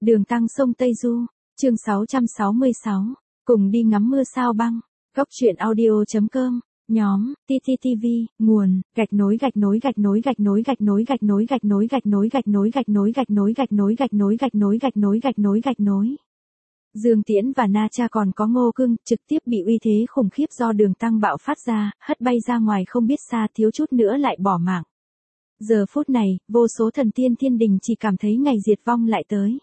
Đường Tăng sông Tây Du, chương 666, cùng đi ngắm mưa sao băng, góc truyện audio.com, nhóm, TTTV, nguồn, gạch nối. Dương Tiễn và Na Cha còn có Ngô Cưng, trực tiếp bị uy thế khủng khiếp do Đường Tăng bạo phát ra, hất bay ra ngoài không biết xa, thiếu chút nữa lại bỏ mạng. Giờ phút này, vô số thần tiên thiên đình chỉ cảm thấy ngày diệt vong lại tới.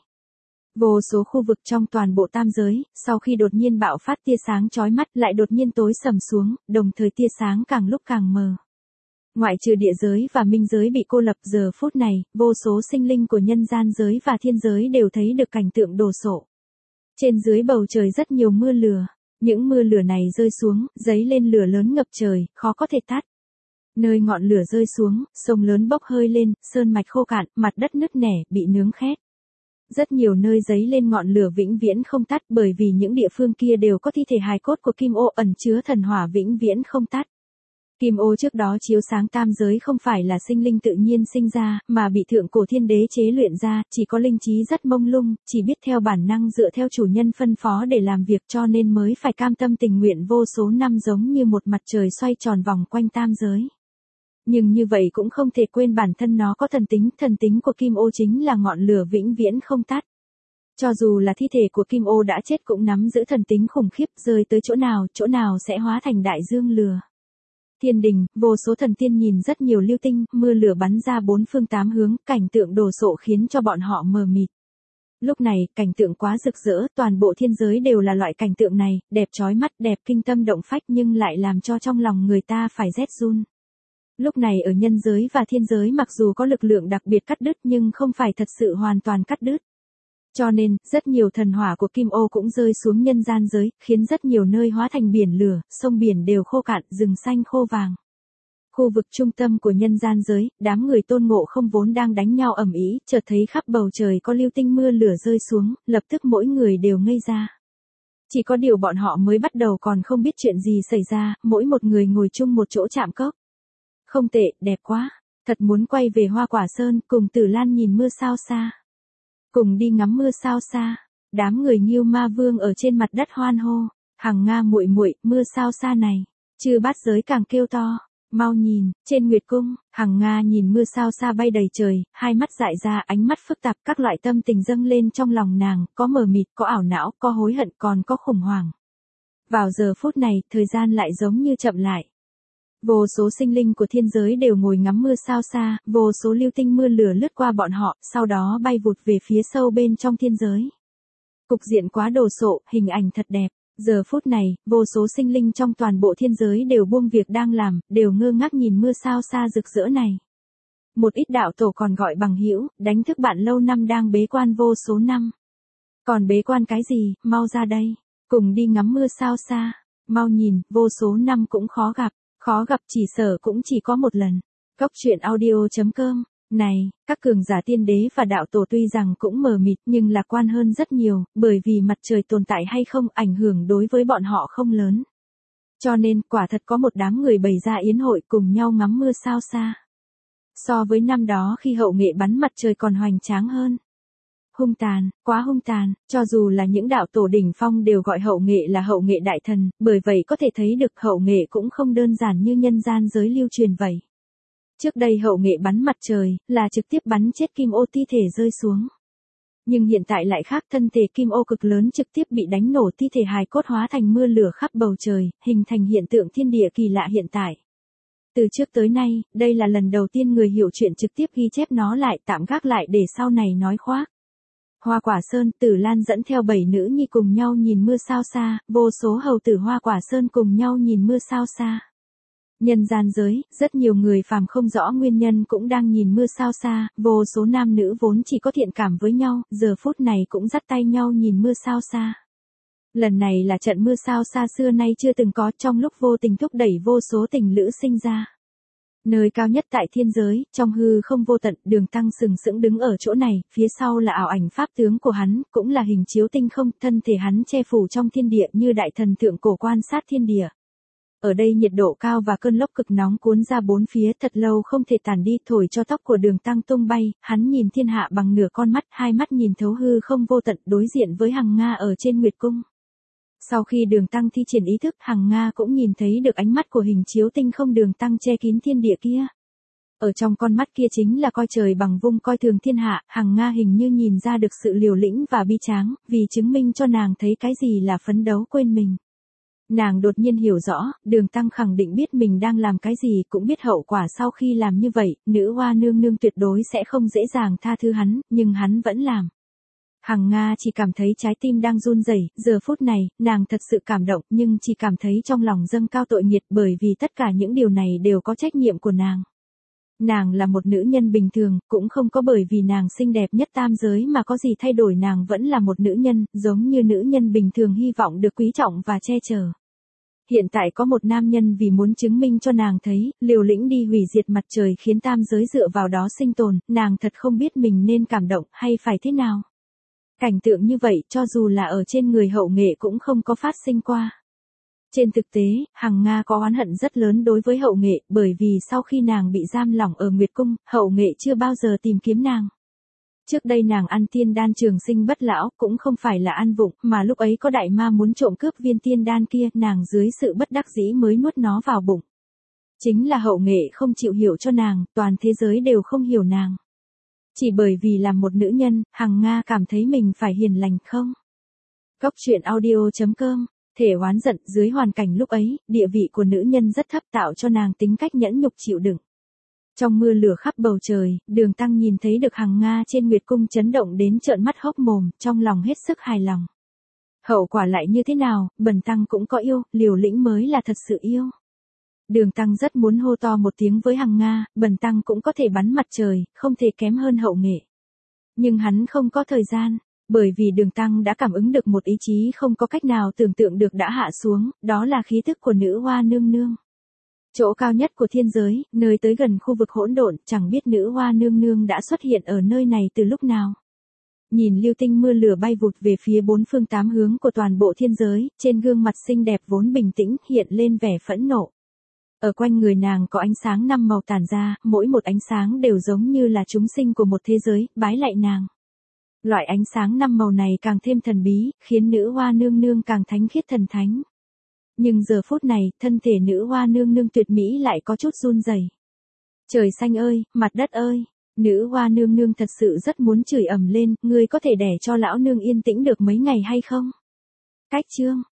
Vô số khu vực trong toàn bộ tam giới, sau khi đột nhiên bạo phát tia sáng chói mắt lại đột nhiên tối sầm xuống, đồng thời tia sáng càng lúc càng mờ. Ngoại trừ địa giới và minh giới bị cô lập, giờ phút này, vô số sinh linh của nhân gian giới và thiên giới đều thấy được cảnh tượng đồ sộ. Trên dưới bầu trời rất nhiều mưa lửa, những mưa lửa này rơi xuống, giấy lên lửa lớn ngập trời, khó có thể tắt. Nơi ngọn lửa rơi xuống, sông lớn bốc hơi lên, sơn mạch khô cạn, mặt đất nứt nẻ, bị nướng khét. Rất nhiều nơi giấy lên ngọn lửa vĩnh viễn không tắt, bởi vì những địa phương kia đều có thi thể hài cốt của Kim Ô ẩn chứa thần hỏa vĩnh viễn không tắt. Kim Ô trước đó chiếu sáng tam giới không phải là sinh linh tự nhiên sinh ra, mà bị thượng cổ thiên đế chế luyện ra, chỉ có linh trí rất mông lung, chỉ biết theo bản năng dựa theo chủ nhân phân phó để làm việc, cho nên mới phải cam tâm tình nguyện vô số năm giống như một mặt trời xoay tròn vòng quanh tam giới. Nhưng như vậy cũng không thể quên bản thân nó có thần tính của Kim Ô chính là ngọn lửa vĩnh viễn không tắt. Cho dù là thi thể của Kim Ô đã chết cũng nắm giữ thần tính khủng khiếp, rơi tới chỗ nào sẽ hóa thành đại dương lửa. Thiên đình, vô số thần tiên nhìn rất nhiều lưu tinh, mưa lửa bắn ra bốn phương tám hướng, cảnh tượng đồ sộ khiến cho bọn họ mờ mịt. Lúc này, cảnh tượng quá rực rỡ, toàn bộ thiên giới đều là loại cảnh tượng này, đẹp chói mắt, đẹp kinh tâm động phách nhưng lại làm cho trong lòng người ta phải rét run. Lúc này ở nhân giới và thiên giới mặc dù có lực lượng đặc biệt cắt đứt nhưng không phải thật sự hoàn toàn cắt đứt. Cho nên, rất nhiều thần hỏa của Kim Ô cũng rơi xuống nhân gian giới, khiến rất nhiều nơi hóa thành biển lửa, sông biển đều khô cạn, rừng xanh khô vàng. Khu vực trung tâm của nhân gian giới, đám người Tôn Ngộ Không vốn đang đánh nhau ầm ĩ, chợt thấy khắp bầu trời có lưu tinh mưa lửa rơi xuống, lập tức mỗi người đều ngây ra. Chỉ có điều bọn họ mới bắt đầu còn không biết chuyện gì xảy ra, mỗi một người ngồi chung một chỗ chạm cốc. Không tệ, đẹp quá, thật muốn quay về Hoa Quả Sơn cùng Tử Lan nhìn mưa sao xa. Cùng đi ngắm mưa sao xa, đám người Ngưu Ma Vương ở trên mặt đất hoan hô, Hằng Nga muội muội, mưa sao xa này, Chư Bát Giới càng kêu to, mau nhìn, trên Nguyệt Cung, Hằng Nga nhìn mưa sao xa bay đầy trời, hai mắt dại ra, ánh mắt phức tạp, các loại tâm tình dâng lên trong lòng nàng, có mờ mịt, có ảo não, có hối hận, còn có khủng hoảng. Vào giờ phút này, thời gian lại giống như chậm lại. Vô số sinh linh của thiên giới đều ngồi ngắm mưa sao xa, vô số lưu tinh mưa lửa lướt qua bọn họ, sau đó bay vụt về phía sâu bên trong thiên giới. Cục diện quá đồ sộ, hình ảnh thật đẹp. Giờ phút này, vô số sinh linh trong toàn bộ thiên giới đều buông việc đang làm, đều ngơ ngác nhìn mưa sao xa rực rỡ này. Một ít đạo tổ còn gọi bằng hữu, đánh thức bạn lâu năm đang bế quan vô số năm. Còn bế quan cái gì, mau ra đây, cùng đi ngắm mưa sao xa, mau nhìn, vô số năm cũng khó gặp chỉ sở cũng chỉ có một lần. Góc truyện audio.com, này, các cường giả tiên đế và đạo tổ tuy rằng cũng mờ mịt nhưng lạc quan hơn rất nhiều, bởi vì mặt trời tồn tại hay không ảnh hưởng đối với bọn họ không lớn. Cho nên, quả thật có một đám người bày ra yến hội cùng nhau ngắm mưa sao xa. So với năm đó khi Hậu Nghệ bắn mặt trời còn hoành tráng hơn. Hung tàn, quá hung tàn, cho dù là những đạo tổ đỉnh phong đều gọi Hậu Nghệ là Hậu Nghệ đại thần, bởi vậy có thể thấy được Hậu Nghệ cũng không đơn giản như nhân gian giới lưu truyền vậy. Trước đây Hậu Nghệ bắn mặt trời, là trực tiếp bắn chết Kim Ô thi thể rơi xuống. Nhưng hiện tại lại khác, thân thể Kim Ô cực lớn trực tiếp bị đánh nổ, thi thể hài cốt hóa thành mưa lửa khắp bầu trời, hình thành hiện tượng thiên địa kỳ lạ hiện tại. Từ trước tới nay, đây là lần đầu tiên người hiểu chuyện trực tiếp ghi chép nó lại, tạm gác lại để sau này nói khoác. Hoa Quả Sơn, Tử Lan dẫn theo 7 nữ nhi cùng nhau nhìn mưa sao xa, vô số hầu tử Hoa Quả Sơn cùng nhau nhìn mưa sao xa. Nhân gian giới, rất nhiều người phàm không rõ nguyên nhân cũng đang nhìn mưa sao xa, vô số nam nữ vốn chỉ có thiện cảm với nhau, giờ phút này cũng dắt tay nhau nhìn mưa sao xa. Lần này là trận mưa sao xa xưa nay chưa từng có, trong lúc vô tình thúc đẩy vô số tình lữ sinh ra. Nơi cao nhất tại thiên giới, trong hư không vô tận, Đường Tăng sừng sững đứng ở chỗ này, phía sau là ảo ảnh pháp tướng của hắn, cũng là hình chiếu tinh không, thân thể hắn che phủ trong thiên địa như đại thần thượng cổ quan sát thiên địa. Ở đây nhiệt độ cao và cơn lốc cực nóng cuốn ra bốn phía thật lâu không thể tản đi, thổi cho tóc của Đường Tăng tung bay, hắn nhìn thiên hạ bằng nửa con mắt, hai mắt nhìn thấu hư không vô tận, đối diện với Hằng Nga ở trên Nguyệt Cung. Sau khi Đường Tăng thi triển ý thức, Hằng Nga cũng nhìn thấy được ánh mắt của hình chiếu tinh không Đường Tăng che kín thiên địa kia. Ở trong con mắt kia chính là coi trời bằng vung, coi thường thiên hạ. Hằng Nga hình như nhìn ra được sự liều lĩnh và bi tráng, vì chứng minh cho nàng thấy cái gì là phấn đấu quên mình. Nàng đột nhiên hiểu rõ, Đường Tăng khẳng định biết mình đang làm cái gì, cũng biết hậu quả sau khi làm như vậy, nữ hoa nương nương tuyệt đối sẽ không dễ dàng tha thứ hắn, nhưng hắn vẫn làm. Hằng Nga chỉ cảm thấy trái tim đang run rẩy, giờ phút này, nàng thật sự cảm động, nhưng chỉ cảm thấy trong lòng dâng cao tội nghiệt, bởi vì tất cả những điều này đều có trách nhiệm của nàng. Nàng là một nữ nhân bình thường, cũng không có bởi vì nàng xinh đẹp nhất tam giới mà có gì thay đổi, nàng vẫn là một nữ nhân, giống như nữ nhân bình thường hy vọng được quý trọng và che chở. Hiện tại có một nam nhân vì muốn chứng minh cho nàng thấy, liều lĩnh đi hủy diệt mặt trời khiến tam giới dựa vào đó sinh tồn, nàng thật không biết mình nên cảm động hay phải thế nào. Cảnh tượng như vậy cho dù là ở trên người Hậu Nghệ cũng không có phát sinh qua. Trên thực tế, Hằng Nga có oán hận rất lớn đối với Hậu Nghệ, bởi vì sau khi nàng bị giam lỏng ở Nguyệt Cung, Hậu Nghệ chưa bao giờ tìm kiếm nàng. Trước đây nàng ăn tiên đan trường sinh bất lão, cũng không phải là ăn vụng, mà lúc ấy có đại ma muốn trộm cướp viên tiên đan kia, nàng dưới sự bất đắc dĩ mới nuốt nó vào bụng. Chính là Hậu Nghệ không chịu hiểu cho nàng, toàn thế giới đều không hiểu nàng. Chỉ bởi vì là một nữ nhân, Hằng Nga cảm thấy mình phải hiền lành không? Góc truyện audio.com. Thể oán giận, dưới hoàn cảnh lúc ấy, địa vị của nữ nhân rất thấp, tạo cho nàng tính cách nhẫn nhục chịu đựng. Trong mưa lửa khắp bầu trời, Đường Tăng nhìn thấy được Hằng Nga trên Nguyệt Cung chấn động đến trợn mắt hốc mồm, trong lòng hết sức hài lòng. Hậu quả lại như thế nào, Bần Tăng cũng có yêu, liều lĩnh mới là thật sự yêu. Đường Tăng rất muốn hô to một tiếng với Hằng Nga, Bần Tăng cũng có thể bắn mặt trời, không thể kém hơn Hậu Nghệ. Nhưng hắn không có thời gian. Bởi vì Đường Tăng đã cảm ứng được một ý chí không có cách nào tưởng tượng được đã hạ xuống, đó là khí thức của nữ hoa nương nương. Chỗ cao nhất của thiên giới, nơi tới gần khu vực hỗn độn, chẳng biết nữ hoa nương nương đã xuất hiện ở nơi này từ lúc nào. Nhìn lưu tinh mưa lửa bay vụt về phía bốn phương tám hướng của toàn bộ thiên giới, trên gương mặt xinh đẹp vốn bình tĩnh hiện lên vẻ phẫn nộ. Ở quanh người nàng có ánh sáng 5 màu tản ra, mỗi một ánh sáng đều giống như là chúng sinh của một thế giới, bái lạy nàng. Loại ánh sáng 5 màu này càng thêm thần bí, khiến nữ hoa nương nương càng thánh khiết thần thánh. Nhưng giờ phút này, thân thể nữ hoa nương nương tuyệt mỹ lại có chút run rẩy. Trời xanh ơi, mặt đất ơi, nữ hoa nương nương thật sự rất muốn chửi ầm lên, ngươi có thể để cho lão nương yên tĩnh được mấy ngày hay không? Cách chương